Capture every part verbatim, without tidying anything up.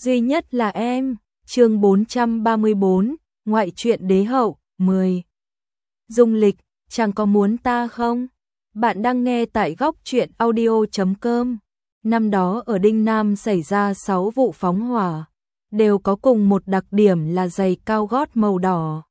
duy nhất là em. Chương bốn trăm ba mươi bốn, ngoại truyện đế hậu, mười. Dung Lịch, chàng có muốn ta không? Bạn đang nghe tại góc truyện audio chấm com. Năm đó ở Đinh Nam xảy ra sáu vụ phóng hỏa, đều có cùng một đặc điểm là giày cao gót màu đỏ,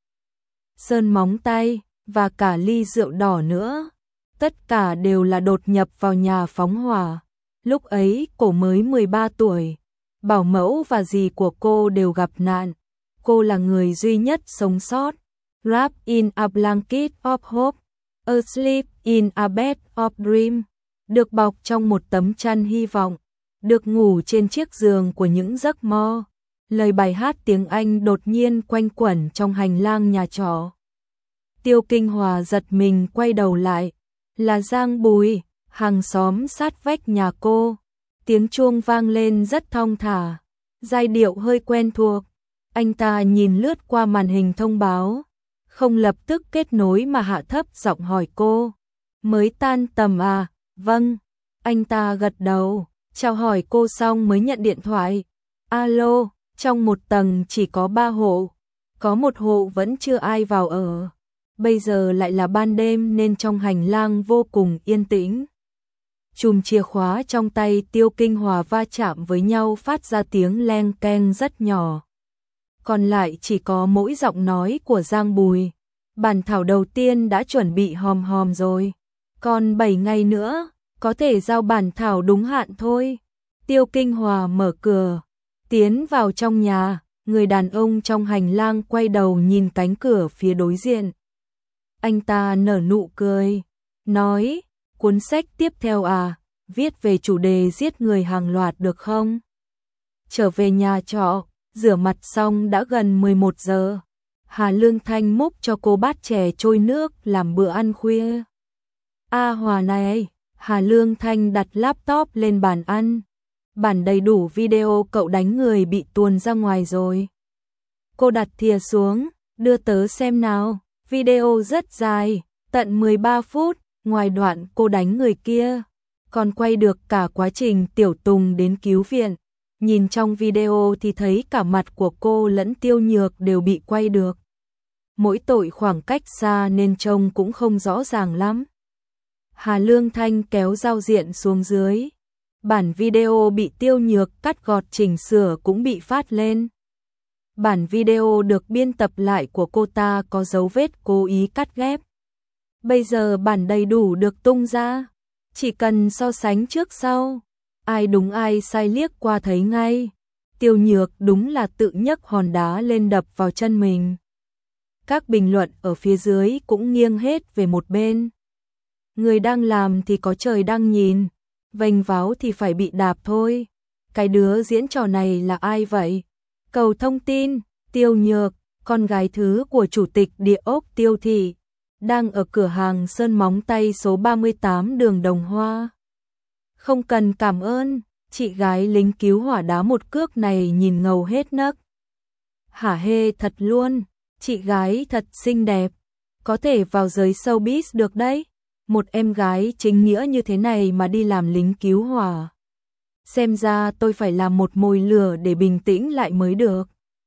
sơn móng tay và cả ly rượu đỏ nữa. Tất cả đều là đột nhập vào nhà phóng hỏa. Lúc ấy cô mới mười ba tuổi, bảo mẫu và dì của cô đều gặp nạn. Cô là người duy nhất sống sót. Wrapped in a blanket of hope, asleep in a bed of dream. Được bọc trong một tấm chăn hy vọng, được ngủ trên chiếc giường của những giấc mơ. Lời bài hát tiếng Anh đột nhiên quanh quẩn trong hành lang nhà trọ. Tiêu Kinh Hòa giật mình quay đầu lại, là Giang Bùi, hàng xóm sát vách nhà cô. Tiếng chuông vang lên rất thong thả, giai điệu hơi quen thuộc. Anh ta nhìn lướt qua màn hình thông báo, không lập tức kết nối mà hạ thấp giọng hỏi cô. Mới tan tầm à? Vâng. Anh ta gật đầu, chào hỏi cô xong mới nhận điện thoại. Alo, trong một tầng chỉ có ba hộ, có một hộ vẫn chưa ai vào ở. Bây giờ lại là ban đêm nên trong hành lang vô cùng yên tĩnh. Chùm chìa khóa trong tay Tiêu Kinh Hòa va chạm với nhau phát ra tiếng leng keng rất nhỏ. Còn lại chỉ có mỗi giọng nói của Giang Bùi. Bản thảo đầu tiên đã chuẩn bị hòm hòm rồi. Còn bảy ngày nữa, có thể giao bản thảo đúng hạn thôi. Tiêu Kinh Hòa mở cửa, tiến vào trong nhà. Người đàn ông trong hành lang quay đầu nhìn cánh cửa phía đối diện. Anh ta nở nụ cười, nói, cuốn sách tiếp theo à, viết về chủ đề giết người hàng loạt được không? Trở về nhà trọ, rửa mặt xong đã gần mười một giờ. Hà Lương Thanh múc cho cô bát chè trôi nước làm bữa ăn khuya. A Hòa này, Hà Lương Thanh đặt laptop lên bàn ăn. Bản đầy đủ video cậu đánh người bị tuồn ra ngoài rồi. Cô đặt thìa xuống, đưa tớ xem nào. Video rất dài, tận mười ba phút, ngoài đoạn cô đánh người kia, còn quay được cả quá trình Tiểu Tùng đến cứu viện. Nhìn trong video thì thấy cả mặt của cô lẫn Tiêu Nhược đều bị quay được. Mỗi tội khoảng cách xa nên trông cũng không rõ ràng lắm. Hà Lương Thanh kéo giao diện xuống dưới. Bản video bị Tiêu Nhược cắt gọt chỉnh sửa cũng bị phát lên. Bản video được biên tập lại của cô ta có dấu vết cố ý cắt ghép. Bây giờ bản đầy đủ được tung ra, chỉ cần so sánh trước sau, ai đúng ai sai liếc qua thấy ngay. Tiêu Nhược đúng là tự nhấc hòn đá lên đập vào chân mình. Các bình luận ở phía dưới cũng nghiêng hết về một bên. Người đang làm thì có trời đang nhìn, vênh váo thì phải bị đạp thôi. Cái đứa diễn trò này là ai vậy? Cầu thông tin, Tiêu Nhược, con gái thứ của chủ tịch địa ốc Tiêu Thị, đang ở cửa hàng sơn móng tay số ba mươi tám đường Đồng Hoa. Không cần cảm ơn, chị gái lính cứu hỏa đá một cước này nhìn ngầu hết nấc. Hả hê thật luôn, chị gái thật xinh đẹp, có thể vào giới showbiz được đấy. Một em gái chính nghĩa như thế này mà đi làm lính cứu hỏa. Xem ra tôi phải làm một mồi lửa để bình tĩnh lại mới được.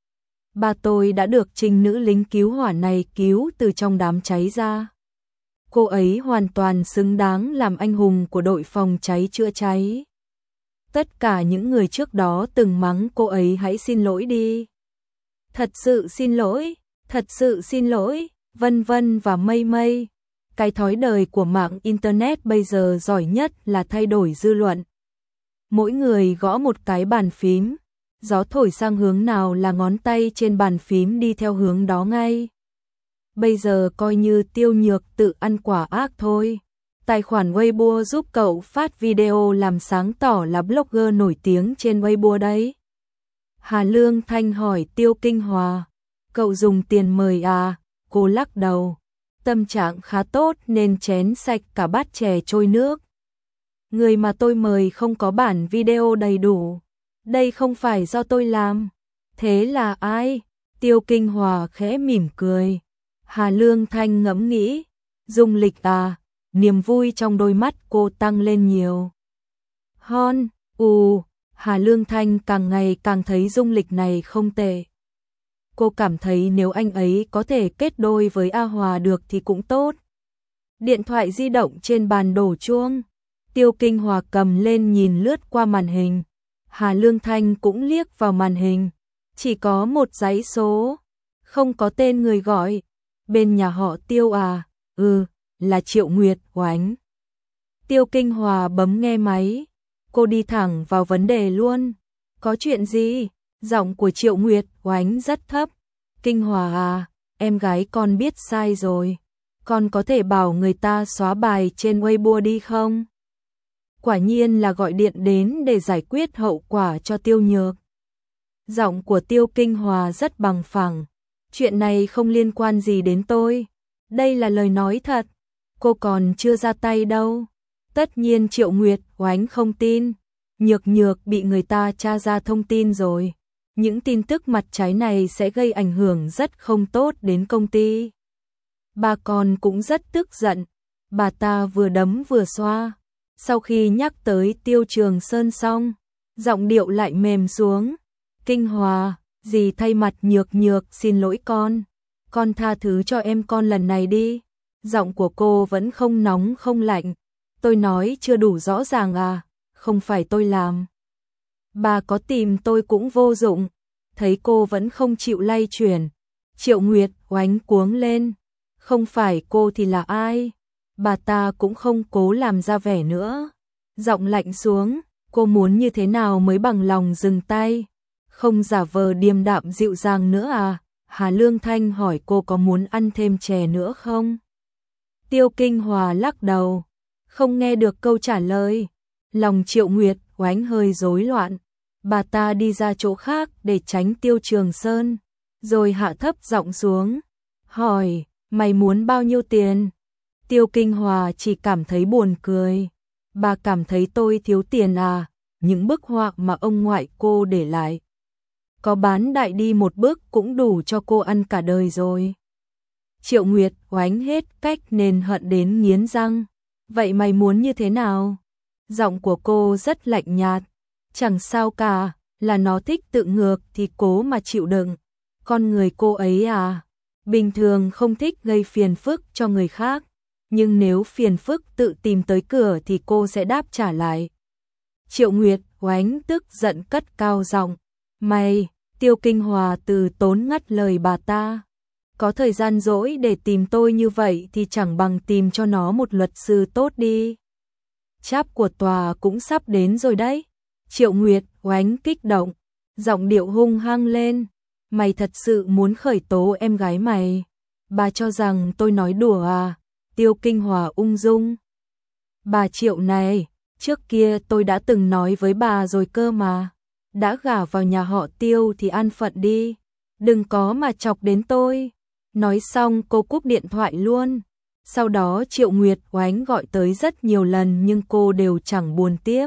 Ba tôi đã được trinh nữ lính cứu hỏa này cứu từ trong đám cháy ra. Cô ấy hoàn toàn xứng đáng làm anh hùng của đội phòng cháy chữa cháy. Tất cả những người trước đó từng mắng cô ấy hãy xin lỗi đi. Thật sự xin lỗi, thật sự xin lỗi, vân vân và mây mây. Cái thói đời của mạng Internet bây giờ giỏi nhất là thay đổi dư luận. Mỗi người gõ một cái bàn phím, gió thổi sang hướng nào là ngón tay trên bàn phím đi theo hướng đó ngay. Bây giờ coi như Tiêu Nhược tự ăn quả ác thôi. Tài khoản Weibo giúp cậu phát video làm sáng tỏ là blogger nổi tiếng trên Weibo đấy. Hà Lương Thanh hỏi Tiêu Kinh Hòa, cậu dùng tiền mời à? Cô lắc đầu, tâm trạng khá tốt nên chén sạch cả bát chè trôi nước. Người mà tôi mời không có bản video đầy đủ. Đây không phải do tôi làm. Thế là ai? Tiêu Kinh Hòa khẽ mỉm cười. Hà Lương Thanh ngẫm nghĩ. Dung Lịch à? Niềm vui trong đôi mắt cô tăng lên nhiều. Hon, ù, Hà Lương Thanh càng ngày càng thấy dung lịch này không tệ. Cô cảm thấy nếu anh ấy có thể kết đôi với A Hòa được thì cũng tốt. Điện thoại di động trên bàn đổ chuông. Tiêu Kinh Hòa cầm lên nhìn lướt qua màn hình. Hà Lương Thanh cũng liếc vào màn hình. Chỉ có một dãy số. Không có tên người gọi. Bên nhà họ Tiêu à? Ừ, là Triệu Nguyệt Oánh. Tiêu Kinh Hòa bấm nghe máy. Cô đi thẳng vào vấn đề luôn. Có chuyện gì? Giọng của Triệu Nguyệt Oánh rất thấp. Kinh Hòa à, em gái con biết sai rồi. Con có thể bảo người ta xóa bài trên Weibo đi không? Quả nhiên là gọi điện đến để giải quyết hậu quả cho Tiêu Nhược. Giọng của Tiêu Kinh Hòa rất bằng phẳng. Chuyện này không liên quan gì đến tôi. Đây là lời nói thật. Cô còn chưa ra tay đâu. Tất nhiên Triệu Nguyệt Oánh không tin. Nhược Nhược bị người ta tra ra thông tin rồi. Những tin tức mặt trái này sẽ gây ảnh hưởng rất không tốt đến công ty. Bà con cũng rất tức giận. Bà ta vừa đấm vừa xoa. Sau khi nhắc tới Tiêu Trường Sơn xong, giọng điệu lại mềm xuống. Kinh Hòa, dì thay mặt Nhược Nhược xin lỗi con. Con tha thứ cho em con lần này đi. Giọng của cô vẫn không nóng không lạnh. Tôi nói chưa đủ rõ ràng à? Không phải tôi làm. Bà có tìm tôi cũng vô dụng. Thấy cô vẫn không chịu lay chuyển. Triệu Nguyệt Oánh cuống lên. Không phải cô thì là ai? Bà ta cũng không cố làm ra vẻ nữa. Giọng lạnh xuống. Cô muốn như thế nào mới bằng lòng dừng tay? Không giả vờ điềm đạm dịu dàng nữa à? Hà Lương Thanh hỏi cô có muốn ăn thêm chè nữa không? Tiêu Kinh Hòa lắc đầu. Không nghe được câu trả lời. Lòng Triệu Nguyệt Oánh hơi rối loạn. Bà ta đi ra chỗ khác để tránh Tiêu Trường Sơn. Rồi hạ thấp giọng xuống. Hỏi, mày muốn bao nhiêu tiền? Tiêu Kinh Hòa chỉ cảm thấy buồn cười. Bà cảm thấy tôi thiếu tiền à? Những bức họa mà ông ngoại cô để lại. Có bán đại đi một bức cũng đủ cho cô ăn cả đời rồi. Triệu Nguyệt Oánh hết cách nên hận đến nghiến răng. Vậy mày muốn như thế nào? Giọng của cô rất lạnh nhạt. Chẳng sao cả, là nó thích tự ngược thì cố mà chịu đựng. Con người cô ấy à, bình thường không thích gây phiền phức cho người khác. Nhưng nếu phiền phức tự tìm tới cửa thì cô sẽ đáp trả lại. Triệu Nguyệt Oánh tức giận cất cao giọng. Mày, Tiêu Kinh Hòa từ tốn ngắt lời bà ta. Có thời gian rỗi để tìm tôi như vậy thì chẳng bằng tìm cho nó một luật sư tốt đi. Cháp của tòa cũng sắp đến rồi đấy. Triệu Nguyệt Oánh kích động, giọng điệu hung hăng lên. Mày thật sự muốn khởi tố em gái mày? Bà cho rằng tôi nói đùa à? Tiêu Kinh Hòa ung dung. Bà Triệu này, trước kia tôi đã từng nói với bà rồi cơ mà. Đã gả vào nhà họ Tiêu thì an phận đi. Đừng có mà chọc đến tôi. Nói xong cô cúp điện thoại luôn. Sau đó Triệu Nguyệt Oánh gọi tới rất nhiều lần nhưng cô đều chẳng buồn tiếp.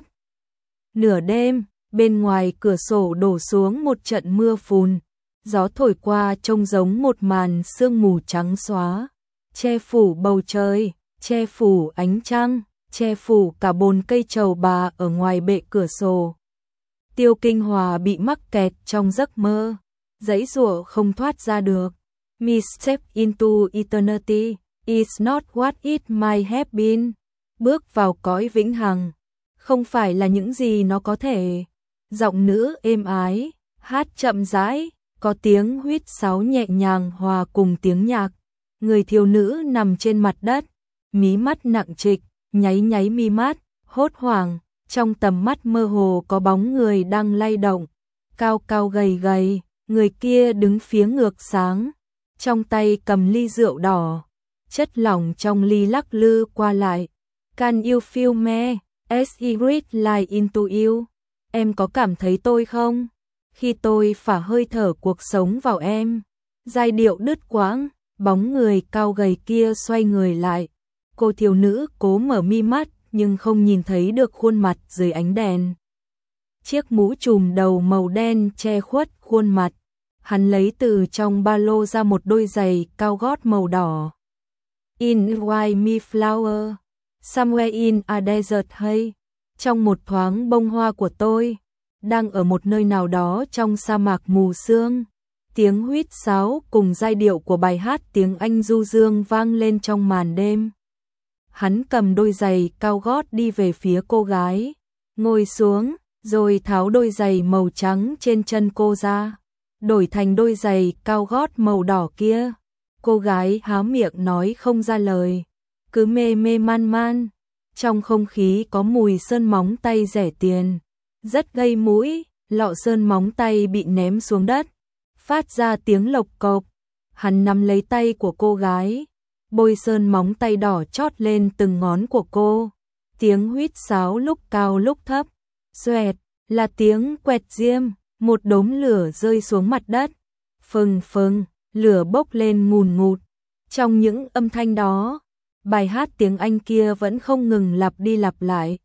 Nửa đêm, bên ngoài cửa sổ đổ xuống một trận mưa phùn. Gió thổi qua trông giống một màn sương mù trắng xóa. Che phủ bầu trời, che phủ ánh trăng, che phủ cả bồn cây trầu bà ở ngoài bệ cửa sổ. Tiêu Kinh Hòa bị mắc kẹt trong giấc mơ. Giãy giụa không thoát ra được. Misstep into eternity is not what it might have been. Bước vào cõi vĩnh hằng. Không phải là những gì nó có thể. Giọng nữ êm ái, hát chậm rãi, có tiếng huýt sáo nhẹ nhàng hòa cùng tiếng nhạc. Người thiếu nữ nằm trên mặt đất, mí mắt nặng trịch, nháy nháy mi mắt, hốt hoảng. Trong tầm mắt mơ hồ có bóng người đang lay động. Cao cao gầy gầy, người kia đứng phía ngược sáng. Trong tay cầm ly rượu đỏ. Chất lỏng trong ly lắc lư qua lại. Can you feel me? As I breathe life into you. Em có cảm thấy tôi không? Khi tôi phả hơi thở cuộc sống vào em. Giai điệu đứt quãng, bóng người cao gầy kia xoay người lại. Cô thiếu nữ cố mở mi mắt nhưng không nhìn thấy được khuôn mặt dưới ánh đèn. Chiếc mũ trùm đầu màu đen che khuất khuôn mặt. Hắn lấy từ trong ba lô ra một đôi giày cao gót màu đỏ. In white me flower, somewhere in a desert hay. Trong một thoáng bông hoa của tôi. đang ở một nơi nào đó trong sa mạc mù sương. Tiếng huýt sáo cùng giai điệu của bài hát tiếng Anh du dương vang lên trong màn đêm. Hắn cầm đôi giày cao gót đi về phía cô gái, ngồi xuống, rồi tháo đôi giày màu trắng trên chân cô ra, đổi thành đôi giày cao gót màu đỏ kia. Cô gái há miệng nói không ra lời, cứ mê mê man man. Trong không khí có mùi sơn móng tay rẻ tiền, rất gây mũi, lọ sơn móng tay bị ném xuống đất, phát ra tiếng lộc cộc. Hắn nắm lấy tay của cô gái, bôi sơn móng tay đỏ chót lên từng ngón của cô. Tiếng huýt sáo lúc cao lúc thấp, xoẹt là tiếng quẹt diêm, một đốm lửa rơi xuống mặt đất. Phừng phừng, lửa bốc lên ngùn ngụt. Trong những âm thanh đó, bài hát tiếng Anh kia vẫn không ngừng lặp đi lặp lại.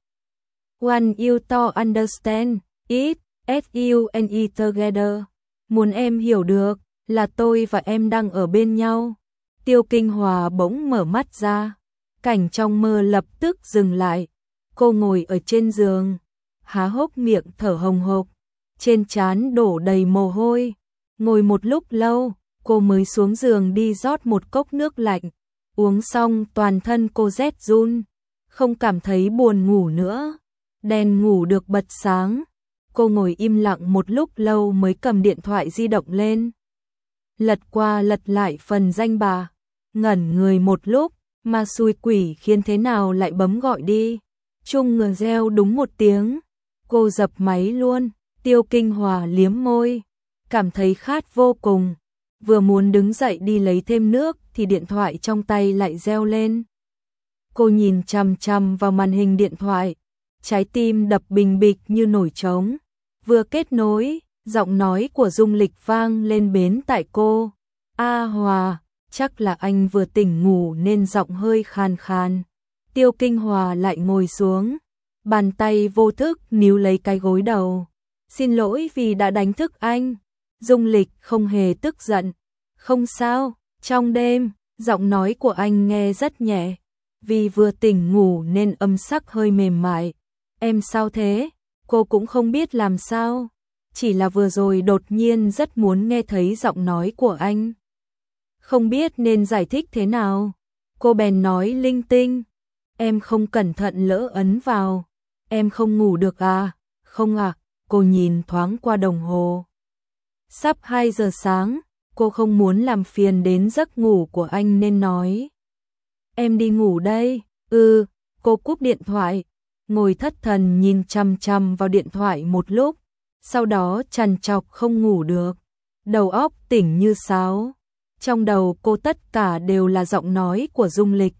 Want you to understand it, as you and me together. Muốn em hiểu được, là tôi và em đang ở bên nhau. Tiêu Kinh Hòa bỗng mở mắt ra. Cảnh trong mơ lập tức dừng lại. Cô ngồi ở trên giường, há hốc miệng thở hồng hộc, trên trán đổ đầy mồ hôi. Ngồi một lúc lâu, cô mới xuống giường đi rót một cốc nước lạnh. Uống xong toàn thân cô rét run, không cảm thấy buồn ngủ nữa. Đèn ngủ được bật sáng. Cô ngồi im lặng một lúc lâu mới cầm điện thoại di động lên. Lật qua lật lại phần danh bạ, ngẩn người một lúc, mà xui quỷ khiến thế nào lại bấm gọi đi. Chuông ngờ reo đúng một tiếng, cô dập máy luôn. Tiêu Kinh Hòa liếm môi, cảm thấy khát vô cùng. Vừa muốn đứng dậy đi lấy thêm nước thì điện thoại trong tay lại reo lên. Cô nhìn chằm chằm vào màn hình điện thoại, trái tim đập bình bịch như nổi trống. Vừa kết nối, giọng nói của Dung Lịch vang lên bến tại cô. A Hòa, chắc là anh vừa tỉnh ngủ nên giọng hơi khàn khàn. Tiêu Kinh Hòa lại ngồi xuống, bàn tay vô thức níu lấy cái gối đầu. Xin lỗi vì đã đánh thức anh. Dung Lịch không hề tức giận. Không sao, trong đêm, giọng nói của anh nghe rất nhẹ. Vì vừa tỉnh ngủ nên âm sắc hơi mềm mại. Em sao thế? Cô cũng không biết làm sao. Chỉ là vừa rồi đột nhiên rất muốn nghe thấy giọng nói của anh. Không biết nên giải thích thế nào. Cô bèn nói linh tinh. Em không cẩn thận lỡ ấn vào. Em không ngủ được à? Không à? Cô nhìn thoáng qua đồng hồ. Sắp hai giờ sáng, cô không muốn làm phiền đến giấc ngủ của anh nên nói. Em đi ngủ đây. Ừ, cô cúp điện thoại, ngồi thất thần nhìn chằm chằm vào điện thoại một lúc, sau đó trằn trọc không ngủ được, đầu óc tỉnh như sáo. Trong đầu cô tất cả đều là giọng nói của Dung Lịch.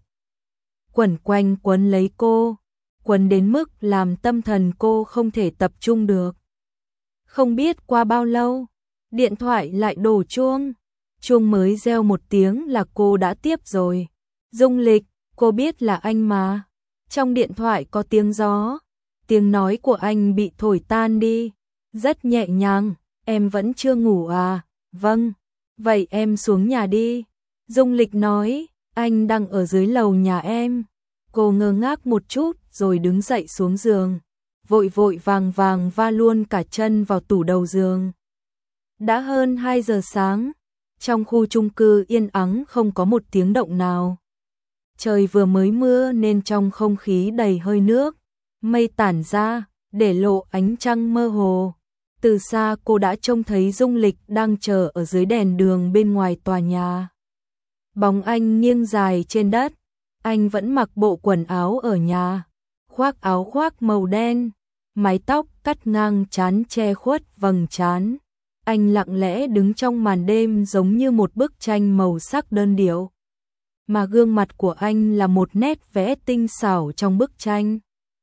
Quẩn quanh quấn lấy cô, quấn đến mức làm tâm thần cô không thể tập trung được. Không biết qua bao lâu, điện thoại lại đổ chuông. Chuông mới reo một tiếng là cô đã tiếp rồi. Dung Lịch, cô biết là anh mà. Trong điện thoại có tiếng gió. Tiếng nói của anh bị thổi tan đi. Rất nhẹ nhàng. Em vẫn chưa ngủ à? Vâng. Vậy em xuống nhà đi. Dung Lịch nói, anh đang ở dưới lầu nhà em. Cô ngơ ngác một chút rồi đứng dậy xuống giường. Vội vội vàng vàng va luôn cả chân vào tủ đầu giường. Đã hơn hai giờ sáng. Trong khu chung cư yên ắng không có một tiếng động nào. Trời vừa mới mưa nên trong không khí đầy hơi nước. Mây tản ra, để lộ ánh trăng mơ hồ. Từ xa cô đã trông thấy Dung Lịch đang chờ ở dưới đèn đường bên ngoài tòa nhà. Bóng anh nghiêng dài trên đất. Anh vẫn mặc bộ quần áo ở nhà. Khoác áo khoác màu đen. Mái tóc cắt ngang trán che khuất vầng trán. Anh lặng lẽ đứng trong màn đêm giống như một bức tranh màu sắc đơn điệu. Mà gương mặt của anh là một nét vẽ tinh xảo trong bức tranh.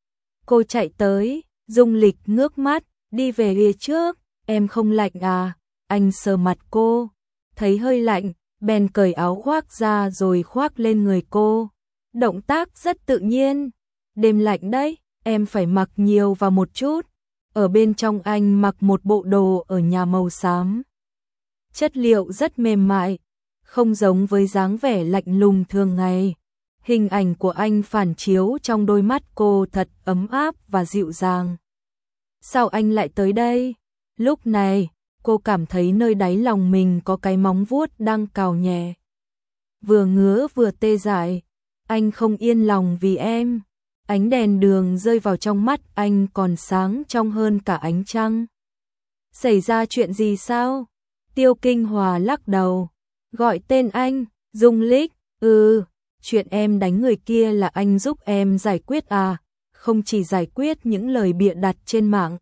Cô chạy tới, Dung Lịch ngước mắt, đi về phía trước, em không lạnh à? Anh sờ mặt cô, thấy hơi lạnh, bèn cởi áo khoác ra rồi khoác lên người cô. Động tác rất tự nhiên. Đêm lạnh đấy, em phải mặc nhiều vào một chút. Ở bên trong anh mặc một bộ đồ ở nhà màu xám. Chất liệu rất mềm mại, không giống với dáng vẻ lạnh lùng thường ngày. Hình ảnh của anh phản chiếu trong đôi mắt cô thật ấm áp và dịu dàng. Sao anh lại tới đây? Lúc này, cô cảm thấy nơi đáy lòng mình có cái móng vuốt đang cào nhẹ. Vừa ngứa vừa tê dại, anh không yên lòng vì em. Ánh đèn đường rơi vào trong mắt anh còn sáng trong hơn cả ánh trăng. Xảy ra chuyện gì sao? Tiêu Kinh Hòa lắc đầu, gọi tên anh, Dung Lịch. Ừ, chuyện em đánh người kia là anh giúp em giải quyết à? Không chỉ giải quyết những lời bịa đặt trên mạng,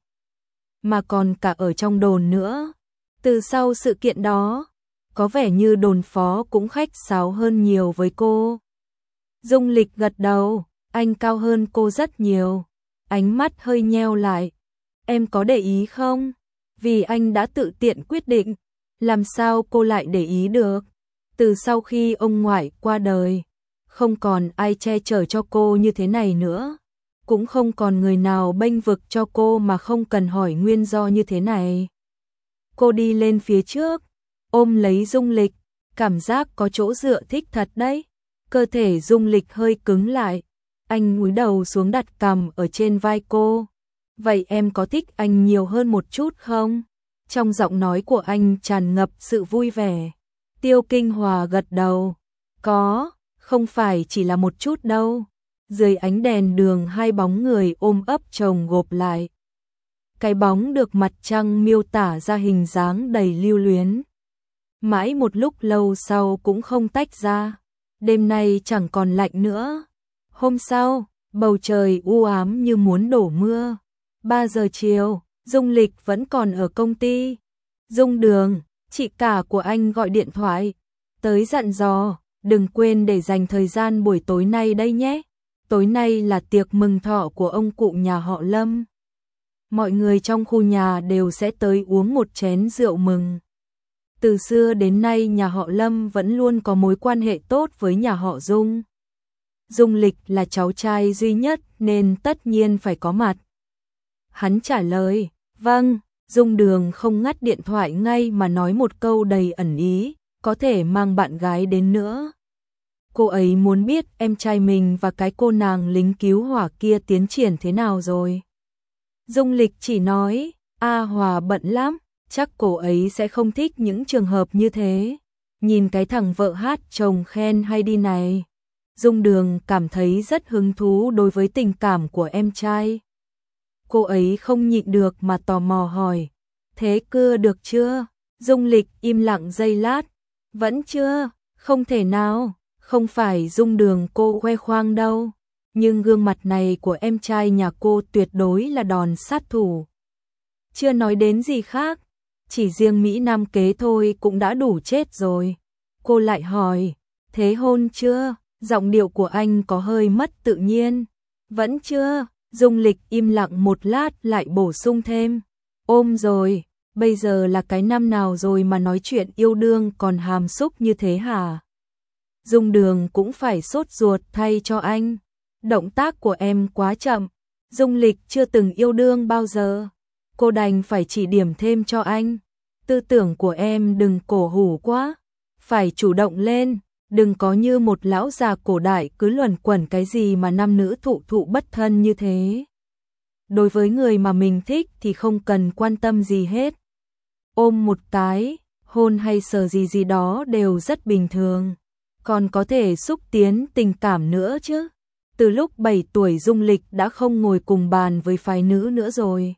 mà còn cả ở trong đồn nữa. Từ sau sự kiện đó, có vẻ như đồn phó cũng khách sáo hơn nhiều với cô. Dung Lịch gật đầu, anh cao hơn cô rất nhiều. Ánh mắt hơi nheo lại. Em có để ý không? Vì anh đã tự tiện quyết định, làm sao cô lại để ý được? Từ sau khi ông ngoại qua đời, không còn ai che chở cho cô như thế này nữa. Cũng không còn người nào bênh vực cho cô mà không cần hỏi nguyên do như thế này. Cô đi lên phía trước, ôm lấy Dung Lịch, cảm giác có chỗ dựa thích thật đấy. Cơ thể Dung Lịch hơi cứng lại, anh cúi đầu xuống đặt cằm ở trên vai cô. Vậy em có thích anh nhiều hơn một chút không? Trong giọng nói của anh tràn ngập sự vui vẻ. Tiêu Kinh Hòa gật đầu. Có, không phải chỉ là một chút đâu. Dưới ánh đèn đường hai bóng người ôm ấp chồng gộp lại. Cái bóng được mặt trăng miêu tả ra hình dáng đầy lưu luyến. Mãi một lúc lâu sau cũng không tách ra. Đêm nay chẳng còn lạnh nữa. Hôm sau, bầu trời u ám như muốn đổ mưa. ba giờ chiều, Dung Lịch vẫn còn ở công ty. Dung Đường, chị cả của anh gọi điện thoại tới dặn dò, đừng quên để dành thời gian buổi tối nay đây nhé. Tối nay là tiệc mừng thọ của ông cụ nhà họ Lâm. Mọi người trong khu nhà đều sẽ tới uống một chén rượu mừng. Từ xưa đến nay nhà họ Lâm vẫn luôn có mối quan hệ tốt với nhà họ Dung. Dung Lịch là cháu trai duy nhất nên tất nhiên phải có mặt. Hắn trả lời, vâng. Dung Đường không ngắt điện thoại ngay mà nói một câu đầy ẩn ý, có thể mang bạn gái đến nữa. Cô ấy muốn biết em trai mình và cái cô nàng lính cứu hỏa kia tiến triển thế nào rồi. Dung Lịch chỉ nói, A Hòa bận lắm, chắc cô ấy sẽ không thích những trường hợp như thế. Nhìn cái thằng vợ hát chồng khen hay đi này. Dung Đường cảm thấy rất hứng thú đối với tình cảm của em trai. Cô ấy không nhịn được mà tò mò hỏi, thế cưa được chưa? Dung Lịch im lặng giây lát, vẫn chưa, không thể nào, không phải Dung Đường cô khoe khoang đâu, nhưng gương mặt này của em trai nhà cô tuyệt đối là đòn sát thủ. Chưa nói đến gì khác, chỉ riêng Mỹ Nam kế thôi cũng đã đủ chết rồi. Cô lại hỏi, thế hôn chưa? Giọng điệu của anh có hơi mất tự nhiên. Vẫn chưa. Dung Lịch im lặng một lát lại bổ sung thêm, ôm rồi, bây giờ là cái năm nào rồi mà nói chuyện yêu đương còn hàm xúc như thế hả? Dung Đường cũng phải sốt ruột thay cho anh, động tác của em quá chậm, Dung Lịch chưa từng yêu đương bao giờ, cô đành phải chỉ điểm thêm cho anh, tư tưởng của em đừng cổ hủ quá, phải chủ động lên. Đừng có như một lão già cổ đại cứ luẩn quẩn cái gì mà nam nữ thụ thụ bất thân như thế. Đối với người mà mình thích thì không cần quan tâm gì hết. Ôm một cái, hôn hay sờ gì gì đó đều rất bình thường. Còn có thể xúc tiến tình cảm nữa chứ. Từ lúc bảy tuổi Dung Lịch đã không ngồi cùng bàn với phái nữ nữa rồi.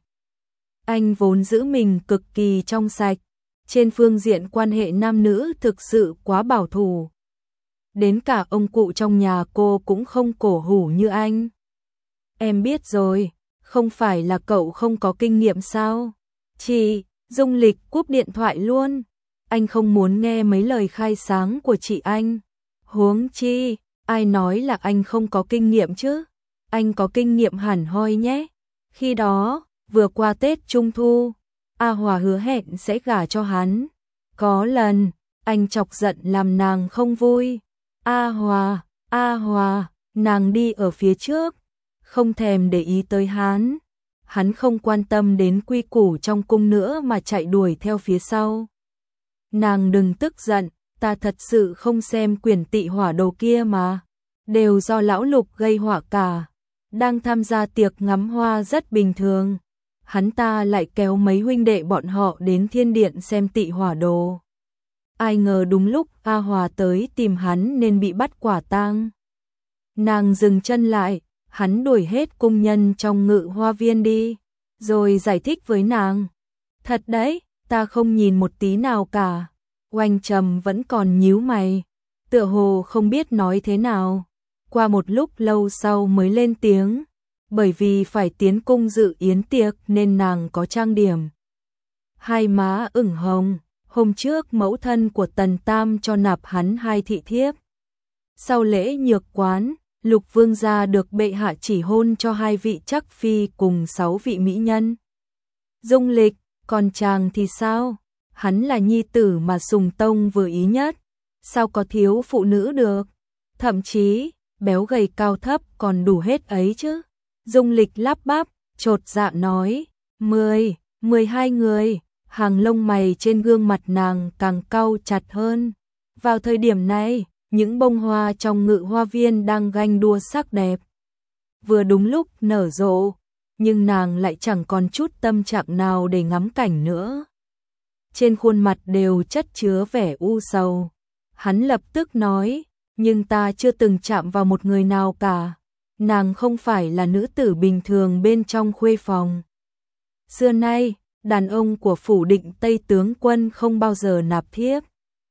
Anh vốn giữ mình cực kỳ trong sạch. Trên phương diện quan hệ nam nữ thực sự quá bảo thủ. Đến cả ông cụ trong nhà cô cũng không cổ hủ như anh. Em biết rồi, không phải là cậu không có kinh nghiệm sao? Chị, Dung Lịch cúp điện thoại luôn. Anh không muốn nghe mấy lời khai sáng của chị anh. Huống chi, ai nói là anh không có kinh nghiệm chứ? Anh có kinh nghiệm hẳn hoi nhé. Khi đó, vừa qua Tết Trung Thu, A Hòa hứa hẹn sẽ gả cho hắn. Có lần, anh chọc giận làm nàng không vui. A Hòa, A Hòa, nàng đi ở phía trước, không thèm để ý tới hắn. Hắn không quan tâm đến quy củ trong cung nữa mà chạy đuổi theo phía sau. Nàng đừng tức giận, ta thật sự không xem quyển tị hỏa đồ kia mà. Đều do lão Lục gây họa cả. Đang tham gia tiệc ngắm hoa rất bình thường. hắn ta lại kéo mấy huynh đệ bọn họ đến thiên điện xem tị hỏa đồ. Ai ngờ đúng lúc A Hòa tới tìm hắn nên bị bắt quả tang. Nàng dừng chân lại, hắn đuổi hết cung nhân trong Ngự Hoa Viên đi, rồi giải thích với nàng. Thật đấy, ta không nhìn một tí nào cả. Oanh Trầm vẫn còn nhíu mày, tựa hồ không biết nói thế nào. Qua một lúc lâu sau mới lên tiếng, bởi vì phải tiến cung dự yến tiệc nên nàng có trang điểm. Hai má ửng hồng, hôm trước mẫu thân của Tần Tam cho nạp hắn hai thị thiếp. Sau lễ nhược quán, Lục Vương gia được bệ hạ chỉ hôn cho hai vị chắc phi cùng sáu vị mỹ nhân. Dung Lịch, còn chàng thì sao? Hắn là nhi tử mà Sùng Tông vừa ý nhất, sao có thiếu phụ nữ được? Thậm chí, béo gầy cao thấp còn đủ hết ấy chứ. Dung Lịch lắp bắp, chột dạ nói, mười, mười hai người, hàng lông mày trên gương mặt nàng càng cau chặt hơn. Vào thời điểm này, những bông hoa trong Ngự Hoa Viên đang ganh đua sắc đẹp. Vừa đúng lúc nở rộ, nhưng nàng lại chẳng còn chút tâm trạng nào để ngắm cảnh nữa. Trên khuôn mặt đều chất chứa vẻ u sầu. Hắn lập tức nói, nhưng ta chưa từng chạm vào một người nào cả. Nàng không phải là nữ tử bình thường bên trong khuê phòng. Xưa nay, đàn ông của phủ Định Tây tướng quân không bao giờ nạp thiếp.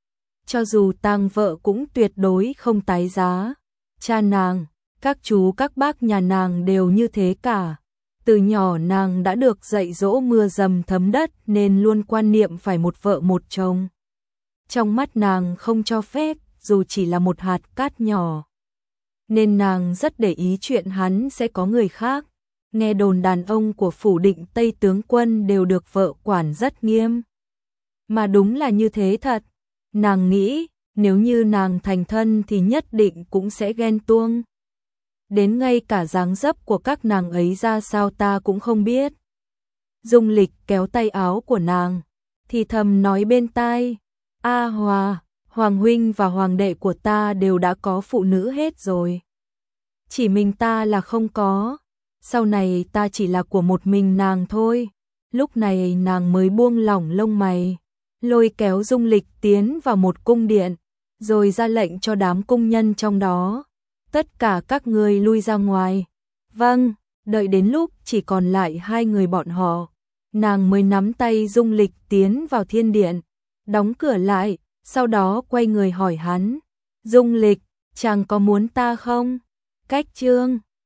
Cho dù tang vợ cũng tuyệt đối không tái giá. Cha nàng, các chú các bác nhà nàng đều như thế cả. Từ nhỏ nàng đã được dạy dỗ mưa dầm thấm đất nên luôn quan niệm phải một vợ một chồng. Trong mắt nàng không cho phép, dù chỉ là một hạt cát nhỏ. Nên nàng rất để ý chuyện hắn sẽ có người khác. Nghe đồn đàn ông của phủ Định Tây tướng quân đều được vợ quản rất nghiêm. Mà đúng là như thế thật. Nàng nghĩ, nếu như nàng thành thân thì nhất định cũng sẽ ghen tuông. Đến ngay cả dáng dấp của các nàng ấy ra sao ta cũng không biết. Dung Lịch kéo tay áo của nàng, thì thầm nói bên tai, A Hòa, Hoàng huynh và Hoàng đệ của ta đều đã có phụ nữ hết rồi. Chỉ mình ta là không có, sau này ta chỉ là của một mình nàng thôi. Lúc này nàng mới buông lỏng lông mày, lôi kéo Dung Lịch tiến vào một cung điện, rồi ra lệnh cho đám cung nhân trong đó. Tất cả các người lui ra ngoài. Vâng, đợi đến lúc chỉ còn lại hai người bọn họ, nàng mới nắm tay Dung Lịch tiến vào thiên điện, đóng cửa lại, sau đó quay người hỏi hắn, Dung Lịch, chàng có muốn ta không? Cách chương